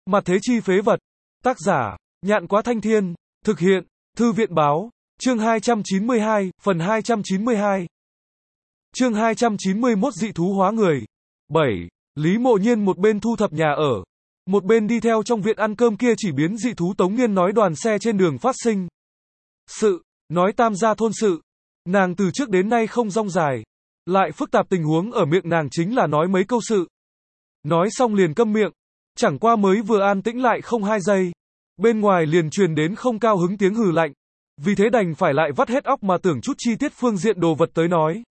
Mặt thế chi phế vật. Tác giả, Nhạn Quá Thanh Thiên. Thực hiện, Thư viện Báo. Chương 292, phần 292. Chương 291 dị thú hóa người. 7. Lý Mộ Nhiên một bên thu thập nhà ở, một bên đi theo trong viện ăn cơm kia chỉ biến dị thú Tống Nghiên nói đoàn xe trên đường phát sinh sự, nói tam gia thôn sự. Nàng từ trước đến nay không rong dài, lại phức tạp tình huống ở miệng nàng chính là nói mấy câu sự. Nói xong liền câm miệng, chẳng qua mới vừa an tĩnh lại không 2 giây. Bên ngoài liền truyền đến không cao hứng tiếng hừ lạnh. Vì thế đành phải lại vắt hết óc mà tưởng chút chi tiết phương diện đồ vật tới nói.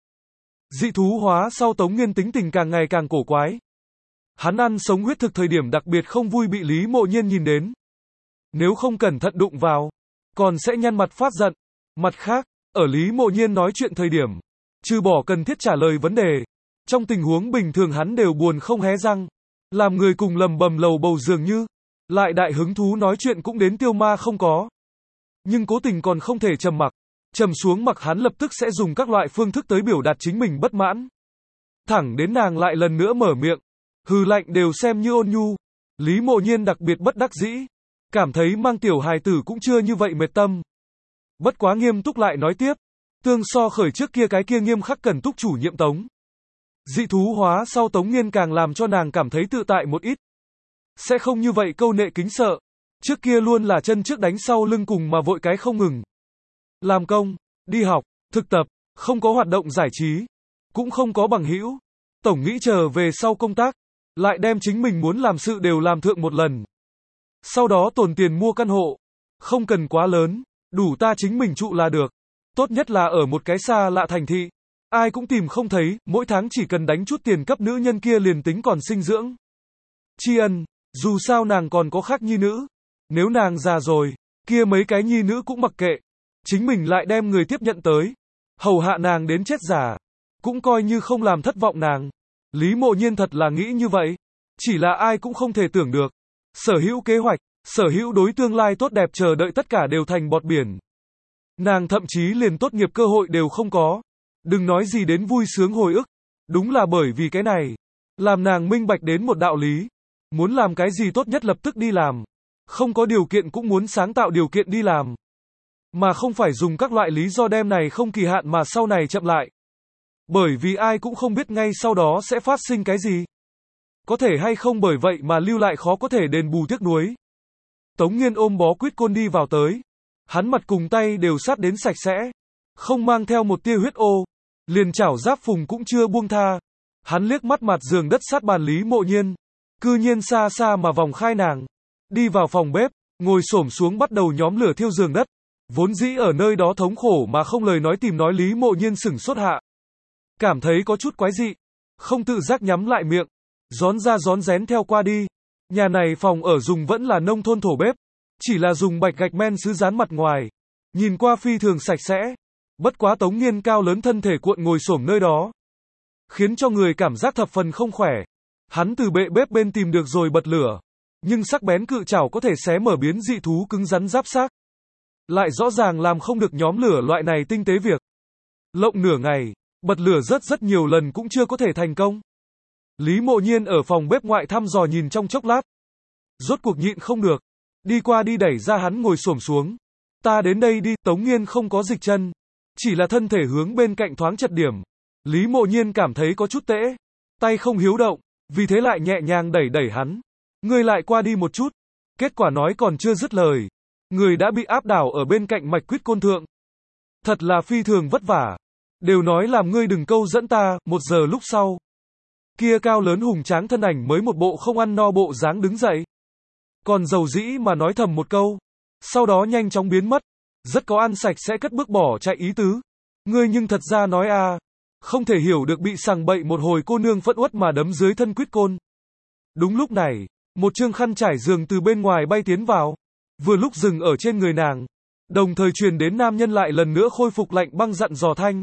Dị thú hóa sau Tống Nghiên tính tình càng ngày càng cổ quái. Hắn ăn sống huyết thực thời điểm đặc biệt không vui bị Lý Mộ Nhiên nhìn đến. Nếu không cẩn thận đụng vào, còn sẽ nhăn mặt phát giận. Mặt khác, ở Lý Mộ Nhiên nói chuyện thời điểm, trừ bỏ cần thiết trả lời vấn đề, trong tình huống bình thường hắn đều buồn không hé răng, làm người cùng lầm bầm lầu bầu dường như, lại đại hứng thú nói chuyện cũng đến tiêu ma không có. Nhưng cố tình còn không thể trầm mặc, trầm xuống mặc hắn lập tức sẽ dùng các loại phương thức tới biểu đạt chính mình bất mãn. Thẳng đến nàng lại lần nữa mở miệng, hừ lạnh đều xem như ôn nhu. Lý Mộ Nhiên đặc biệt bất đắc dĩ, cảm thấy mang tiểu hài tử cũng chưa như vậy mệt tâm. Bất quá nghiêm túc lại nói tiếp, tương so khởi trước kia cái kia nghiêm khắc cần túc chủ nhiệm Tống. Dị thú hóa sau Tống Nghiên càng làm cho nàng cảm thấy tự tại một ít. Sẽ không như vậy câu nệ kính sợ. Trước kia luôn là chân trước đánh sau lưng cùng mà vội cái không ngừng. Làm công, đi học, thực tập, không có hoạt động giải trí, cũng không có bằng hữu. Tổng nghĩ trở về sau công tác, lại đem chính mình muốn làm sự đều làm thượng một lần. Sau đó tồn tiền mua căn hộ, không cần quá lớn, đủ ta chính mình trụ là được. Tốt nhất là ở một cái xa lạ thành thị, ai cũng tìm không thấy, mỗi tháng chỉ cần đánh chút tiền cấp nữ nhân kia liền tính còn sinh dưỡng. Tri ân, dù sao nàng còn có khác nhi nữ. Nếu nàng già rồi, kia mấy cái nhi nữ cũng mặc kệ. Chính mình lại đem người tiếp nhận tới, hầu hạ nàng đến chết già, cũng coi như không làm thất vọng nàng. Lý Mộ Nhiên thật là nghĩ như vậy, chỉ là ai cũng không thể tưởng được. Sở hữu kế hoạch, sở hữu đối tương lai tốt đẹp chờ đợi tất cả đều thành bọt biển. Nàng thậm chí liền tốt nghiệp cơ hội đều không có. Đừng nói gì đến vui sướng hồi ức. Đúng là bởi vì cái này, làm nàng minh bạch đến một đạo lý. Muốn làm cái gì tốt nhất lập tức đi làm. Không có điều kiện cũng muốn sáng tạo điều kiện đi làm. Mà không phải dùng các loại lý do đem này không kỳ hạn mà sau này chậm lại. Bởi vì ai cũng không biết ngay sau đó sẽ phát sinh cái gì. Có thể hay không bởi vậy mà lưu lại khó có thể đền bù tiếc nuối. Tống Nghiên ôm bó quýt côn đi vào tới. Hắn mặt cùng tay đều sát đến sạch sẽ. Không mang theo một tia huyết ô. Liền chảo giáp phùng cũng chưa buông tha. Hắn liếc mắt mặt giường đất sát bàn Lý Mộ Nhiên. Cư nhiên xa xa mà vòng khai nàng. Đi vào phòng bếp, ngồi xổm xuống bắt đầu nhóm lửa thiêu giường đất. Vốn dĩ ở nơi đó thống khổ mà không lời nói tìm nói Lý Mộ Nhiên sửng sốt hạ. Cảm thấy có chút quái dị. Không tự giác nhắm lại miệng. Rón ra rón rén theo qua đi. Nhà này phòng ở dùng vẫn là nông thôn thổ bếp. Chỉ là dùng bạch gạch men sứ dán mặt ngoài. Nhìn qua phi thường sạch sẽ. Bất quá Tống Nghiên cao lớn thân thể cuộn ngồi xổm nơi đó, khiến cho người cảm giác thập phần không khỏe. Hắn từ bệ bếp bên tìm được rồi bật lửa. Nhưng sắc bén cự chảo có thể xé mở biến dị thú cứng rắn giáp xác. Lại rõ ràng làm không được nhóm lửa loại này tinh tế việc. Lộng nửa ngày, bật lửa rất nhiều lần cũng chưa có thể thành công. Lý Mộ Nhiên ở phòng bếp ngoại thăm dò nhìn trong chốc lát. Rốt cuộc nhịn không được. Đi qua đi đẩy ra hắn ngồi xổm xuống. Ta đến đây đi, Tống Nghiên không có dịch chân. Chỉ là thân thể hướng bên cạnh thoáng chật điểm. Lý Mộ Nhiên cảm thấy có chút tễ. Tay không hiếu động, vì thế lại nhẹ nhàng đẩy hắn. Người lại qua đi một chút. Kết quả nói còn chưa dứt lời. Người đã bị áp đảo ở bên cạnh mạch quýt côn thượng. Thật là phi thường vất vả. Đều nói làm ngươi đừng câu dẫn ta, 1 giờ lúc sau. Kia cao lớn hùng tráng thân ảnh mới một bộ không ăn no bộ dáng đứng dậy. Còn dầu dĩ mà nói thầm một câu. Sau đó nhanh chóng biến mất. Rất có ăn sạch sẽ cất bước bỏ chạy ý tứ. Ngươi nhưng thật ra nói à. Không thể hiểu được bị sằng bậy một hồi cô nương phẫn uất mà đấm dưới thân quýt côn. Đúng lúc này, một chương khăn trải giường từ bên ngoài bay tiến vào. Vừa lúc dừng ở trên người nàng. Đồng thời truyền đến nam nhân lại lần nữa khôi phục lạnh băng dặn dò thanh.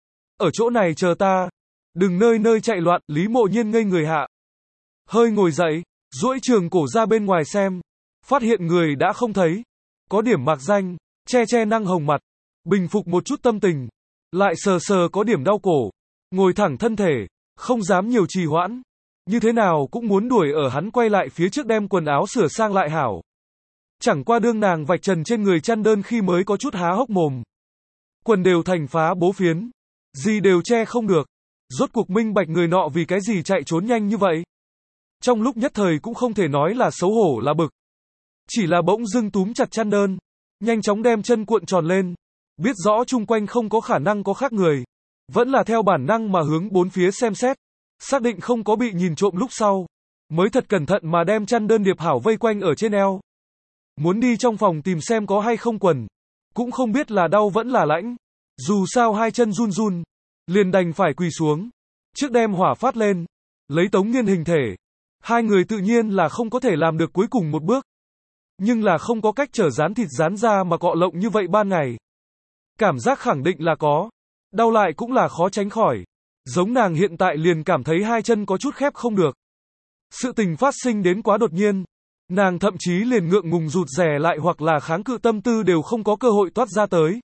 Ở chỗ này chờ ta. Đừng nơi nơi chạy loạn. Lý Mộ Nhiên ngây người hạ. Hơi ngồi dậy, duỗi trường cổ ra bên ngoài xem. Phát hiện người đã không thấy. Có điểm mạc danh, che năng hồng mặt. Bình phục một chút tâm tình. Lại sờ có điểm đau cổ. Ngồi thẳng thân thể, không dám nhiều trì hoãn. như thế nào cũng muốn đuổi ở hắn quay lại phía trước đem quần áo sửa sang lại hảo. Chẳng qua đương nàng vạch trần trên người chăn đơn khi mới có chút há hốc mồm. Quần đều thành phá bố phiến, gì đều che không được. Rốt cuộc minh bạch người nọ vì cái gì chạy trốn nhanh như vậy. Trong lúc nhất thời cũng không thể nói là xấu hổ là bực. Chỉ là bỗng dưng túm chặt chăn đơn, nhanh chóng đem chân cuộn tròn lên. Biết rõ chung quanh không có khả năng có khác người. Vẫn là theo bản năng mà hướng bốn phía xem xét. Xác định không có bị nhìn trộm lúc sau. Mới thật cẩn thận mà đem chăn đơn điệp hảo vây quanh ở trên eo. Muốn đi trong phòng tìm xem có hay không quần. Cũng không biết là đau vẫn là lãnh. Dù sao hai chân run run. Liền đành phải quỳ xuống. Trước đem hỏa phát lên. Lấy Tống Nghiên hình thể. Hai người tự nhiên là không có thể làm được cuối cùng một bước. Nhưng là không có cách trở dán thịt dán ra mà cọ lộng như vậy ban ngày. Cảm giác khẳng định là có. Đau lại cũng là khó tránh khỏi. Giống nàng hiện tại liền cảm thấy hai chân có chút khép không được. Sự tình phát sinh đến quá đột nhiên. Nàng thậm chí liền ngượng ngùng rụt rè lại hoặc là kháng cự tâm tư đều không có cơ hội toát ra tới.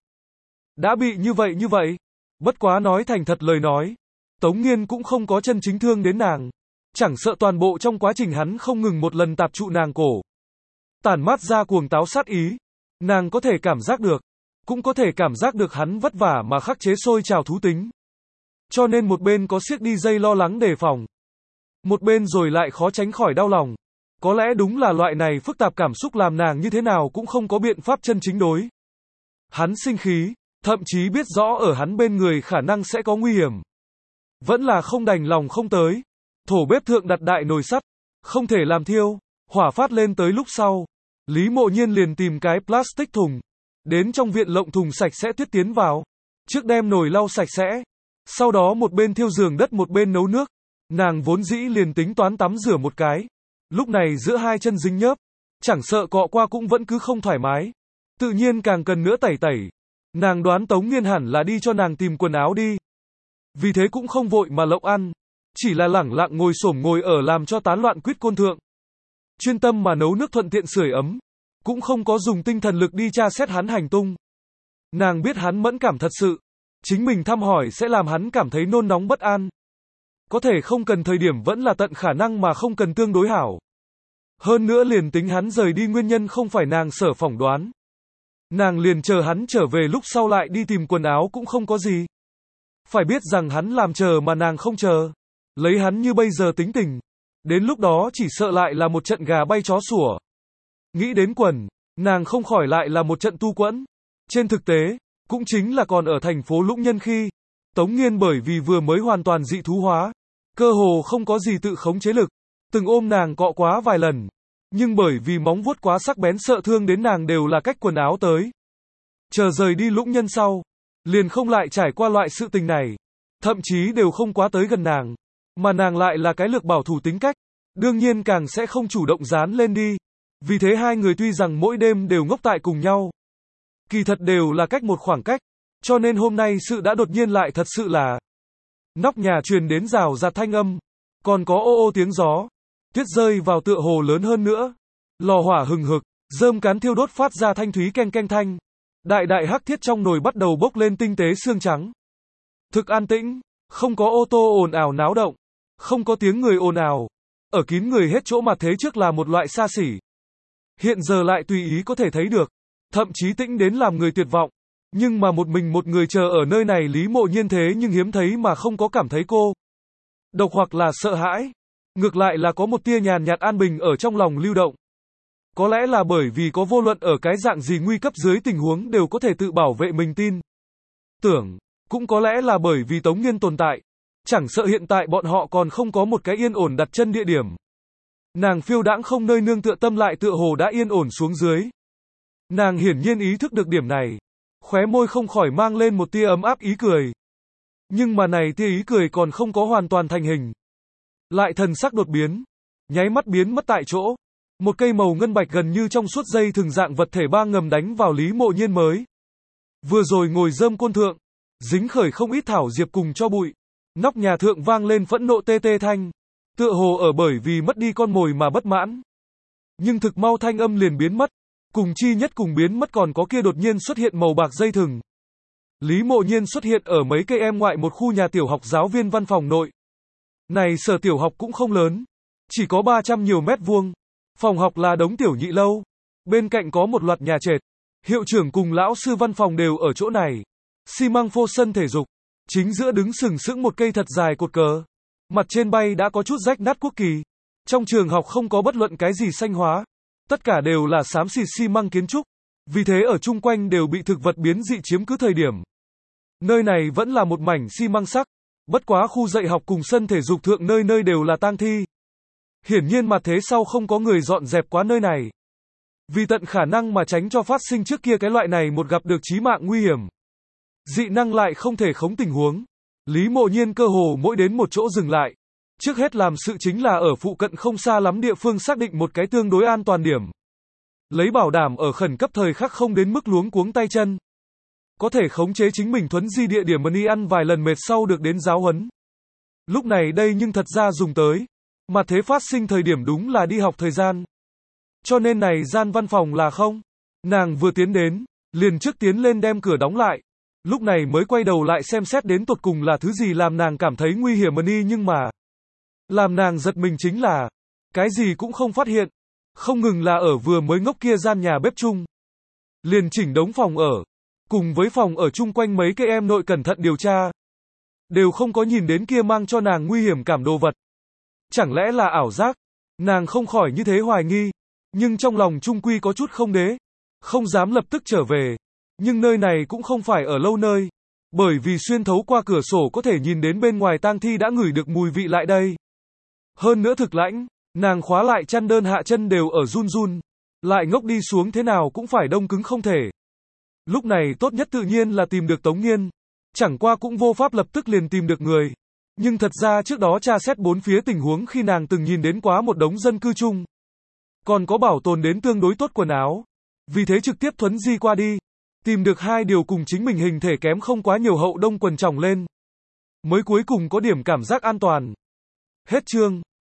Đã bị như vậy. Bất quá nói thành thật lời nói. Tống Nghiên cũng không có chân chính thương đến nàng. Chẳng sợ toàn bộ trong quá trình hắn không ngừng một lần tạp trụ nàng cổ. Tản mát ra cuồng táo sát ý. Nàng có thể cảm giác được. Cũng có thể cảm giác được hắn vất vả mà khắc chế sôi trào thú tính. Cho nên một bên có siết đi dây lo lắng đề phòng. Một bên rồi lại khó tránh khỏi đau lòng. Có lẽ đúng là loại này phức tạp cảm xúc làm nàng như thế nào cũng không có biện pháp chân chính đối. Hắn sinh khí, thậm chí biết rõ ở hắn bên người khả năng sẽ có nguy hiểm. Vẫn là không đành lòng không tới. Thổ bếp thượng đặt đại nồi sắt, không thể làm thiêu, hỏa phát lên tới lúc sau. Lý Mộ Nhiên liền tìm cái plastic thùng. Đến trong viện lộng thùng sạch sẽ tuyết tiến vào. Trước đem nồi lau sạch sẽ. Sau đó một bên thiêu giường đất một bên nấu nước. Nàng vốn dĩ liền tính toán tắm rửa một cái. Lúc này giữa hai chân dính nhớp. Chẳng sợ cọ qua cũng vẫn cứ không thoải mái. Tự nhiên càng cần nữa tẩy. Nàng đoán Tống Nghiên hẳn là đi cho nàng tìm quần áo đi. Vì thế cũng không vội mà lộng ăn. Chỉ là lẳng lặng ngồi xổm ngồi ở làm cho tán loạn quýt côn thượng. Chuyên tâm mà nấu nước thuận tiện sưởi ấm. Cũng không có dùng tinh thần lực đi tra xét hắn hành tung. Nàng biết hắn mẫn cảm thật sự. Chính mình thăm hỏi sẽ làm hắn cảm thấy nôn nóng bất an. Có thể không cần thời điểm vẫn là tận khả năng mà không cần tương đối hảo. Hơn nữa liền tính hắn rời đi nguyên nhân không phải nàng sở phỏng đoán. Nàng liền chờ hắn trở về lúc sau lại đi tìm quần áo cũng không có gì. Phải biết rằng hắn làm chờ mà nàng không chờ. Lấy hắn như bây giờ tính tình. Đến lúc đó chỉ sợ lại là một trận gà bay chó sủa. Nghĩ đến quần, nàng không khỏi lại là một trận tu quẫn. Trên thực tế, cũng chính là còn ở thành phố Lũng Nhân khi, Tống Nghiên bởi vì vừa mới hoàn toàn dị thú hóa, cơ hồ không có gì tự khống chế lực, từng ôm nàng cọ quá vài lần, nhưng bởi vì móng vuốt quá sắc bén sợ thương đến nàng đều là cách quần áo tới. Chờ rời đi Lũng Nhân sau, liền không lại trải qua loại sự tình này, thậm chí đều không quá tới gần nàng, mà nàng lại là cái lược bảo thủ tính cách, đương nhiên càng sẽ không chủ động dán lên đi. Vì thế hai người tuy rằng mỗi đêm đều ngốc tại cùng nhau, kỳ thật đều là cách một khoảng cách, cho nên hôm nay sự đã đột nhiên lại thật sự là. Nóc nhà truyền đến rào rạt thanh âm, còn có ô ô tiếng gió, tuyết rơi vào tựa hồ lớn hơn nữa. Lò hỏa hừng hực, rơm cán thiêu đốt phát ra thanh thúy keng keng thanh. Đại hắc thiết trong nồi bắt đầu bốc lên tinh tế xương trắng. Thực an tĩnh, không có ô tô ồn ào náo động, không có tiếng người ồn ào. Ở kín người hết chỗ mà thế trước là một loại xa xỉ. Hiện giờ lại tùy ý có thể thấy được, thậm chí tĩnh đến làm người tuyệt vọng. Nhưng mà một mình một người chờ ở nơi này Lý Mộ Nhiên thế nhưng hiếm thấy mà không có cảm thấy cô độc hoặc là sợ hãi. Ngược lại là có một tia nhàn nhạt an bình ở trong lòng lưu động. Có lẽ là bởi vì có vô luận ở cái dạng gì nguy cấp dưới tình huống đều có thể tự bảo vệ mình tin tưởng. Cũng có lẽ là bởi vì Tống Nghiên tồn tại. Chẳng sợ hiện tại bọn họ còn không có một cái yên ổn đặt chân địa điểm. Nàng phiêu đãng không nơi nương tựa tâm lại tựa hồ đã yên ổn xuống dưới. Nàng hiển nhiên ý thức được điểm này. Khóe môi không khỏi mang lên một tia ấm áp ý cười. Nhưng mà này tia ý cười còn không có hoàn toàn thành hình. Lại thần sắc đột biến. Nháy mắt biến mất tại chỗ. Một cây màu ngân bạch gần như trong suốt dây thường dạng vật thể ba ngầm đánh vào Lý Mộ Nhiên mới. Vừa rồi ngồi rơm côn thượng. Dính khởi không ít thảo diệp cùng cho bụi. Nóc nhà thượng vang lên phẫn nộ tê tê thanh. Tựa hồ ở bởi vì mất đi con mồi mà bất mãn. Nhưng thực mau thanh âm liền biến mất. Cùng chi nhất cùng biến mất còn có kia đột nhiên xuất hiện màu bạc dây thừng. Lý Mộ Nhiên xuất hiện ở mấy cây em ngoại một khu nhà tiểu học giáo viên văn phòng nội. Này sở tiểu học cũng không lớn, chỉ có 300 nhiều mét vuông. Phòng học là đống tiểu nhị lâu. Bên cạnh có một loạt nhà trệt. Hiệu trưởng cùng lão sư văn phòng đều ở chỗ này. Xi măng phô sân thể dục. Chính giữa đứng sừng sững một cây thật dài cột cờ. Mặt trên bay đã có chút rách nát quốc kỳ. Trong trường học không có bất luận cái gì xanh hóa. Tất cả đều là xám xịt xi măng kiến trúc. Vì thế ở chung quanh đều bị thực vật biến dị chiếm cứ thời điểm. Nơi này vẫn là một mảnh xi măng sắc. Bất quá khu dạy học cùng sân thể dục thượng nơi nơi đều là tang thi. Hiển nhiên mà thế sau không có người dọn dẹp quá nơi này. Vì tận khả năng mà tránh cho phát sinh trước kia cái loại này một gặp được chí mạng nguy hiểm. Dị năng lại không thể khống tình huống. Lý Mộ Nhiên cơ hồ mỗi đến một chỗ dừng lại. Trước hết làm sự chính là ở phụ cận không xa lắm địa phương xác định một cái tương đối an toàn điểm. Lấy bảo đảm ở khẩn cấp thời khắc không đến mức luống cuống tay chân. Có thể khống chế chính mình thuấn di địa điểm đi ăn vài lần mệt sau được đến giáo huấn. Lúc này đây nhưng thật ra dùng tới. Mà thế phát sinh thời điểm đúng là đi học thời gian. Cho nên này gian văn phòng là không. Nàng vừa tiến đến, liền trước tiến lên đem cửa đóng lại. Lúc này mới quay đầu lại xem xét đến tột cùng là thứ gì làm nàng cảm thấy nguy hiểm đi nhưng mà. Làm nàng giật mình chính là, cái gì cũng không phát hiện. Không ngừng là ở vừa mới ngốc kia gian nhà bếp chung. Liền chỉnh đống phòng ở. Cùng với phòng ở chung quanh mấy cái em nội cẩn thận điều tra. Đều không có nhìn đến kia mang cho nàng nguy hiểm cảm đồ vật. Chẳng lẽ là ảo giác? Nàng không khỏi như thế hoài nghi. Nhưng trong lòng trung quy có chút không đế. Không dám lập tức trở về. Nhưng nơi này cũng không phải ở lâu nơi. Bởi vì xuyên thấu qua cửa sổ có thể nhìn đến bên ngoài tang thi đã ngửi được mùi vị lại đây. Hơn nữa thực lãnh, nàng khóa lại chăn đơn hạ chân đều ở run run. Lại ngốc đi xuống thế nào cũng phải đông cứng không thể. Lúc này tốt nhất tự nhiên là tìm được Tống Nghiên. Chẳng qua cũng vô pháp lập tức liền tìm được người. Nhưng thật ra trước đó tra xét bốn phía tình huống khi nàng từng nhìn đến quá một đống dân cư chung. Còn có bảo tồn đến tương đối tốt quần áo. Vì thế trực tiếp thuấn di qua đi. Tìm được hai điều cùng chính mình hình thể kém không quá nhiều hậu đông quần tròng lên. Mới cuối cùng có điểm cảm giác an toàn. Hết chương.